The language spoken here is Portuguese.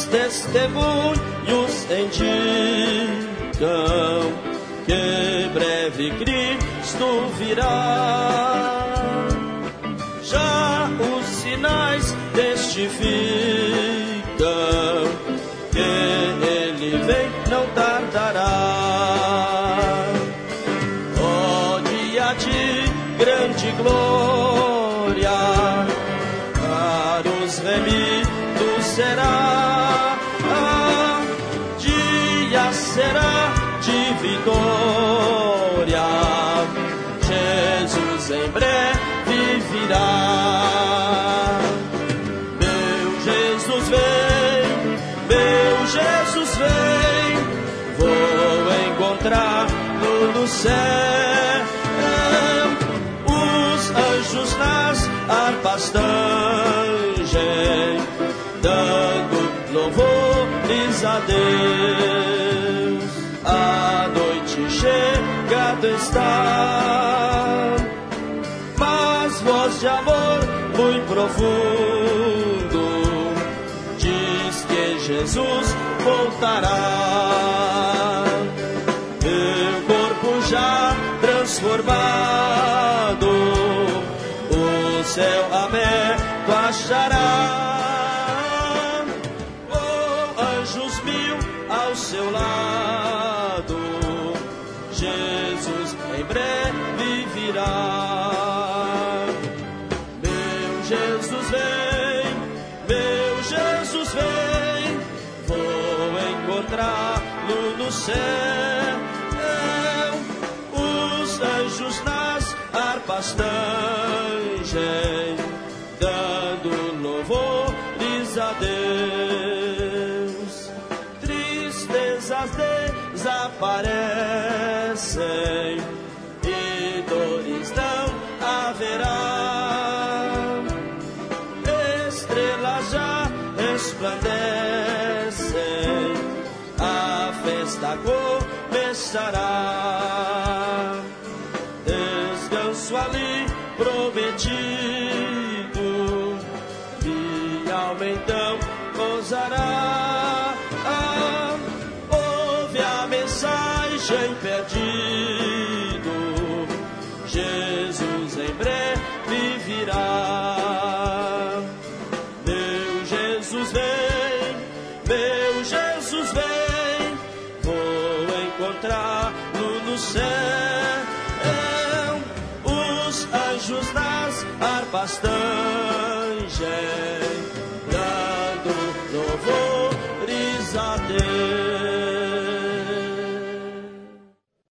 testemunhos indicam que breve Cristo virá. Já os sinais testificam que Ele vem, não tardará. Ó dia de grande glória, para os remidos será. Dia será de vitória, Jesus em breve virá. Meu Jesus vem, meu Jesus vem, vou encontrar-no no céu. Os anjos nas harpas tangem, dando louvores a Deus. A noite chegada está, mas voz de amor muito profundo diz que Jesus voltará. Meu corpo já transformado, o céu aberto achará. Oh, anjos mil ao seu lado, Jesus em breve virá. Meu Jesus vem, meu Jesus vem, vou encontrá-lo no céu. Os anjos nas harpas tangem, dando louvores a Deus. Tristezas desaparecem e dores não haverá. Estrelas já resplandecem, a festa começará. Descanso ali prometido, e alma então gozará. Ouve a mensagem perdido, Jesus em breve virá. Meu Jesus vem, meu Jesus vem, vou encontrar-no no céu. Os anjos nas harpas tangem, dando louvores a Deus.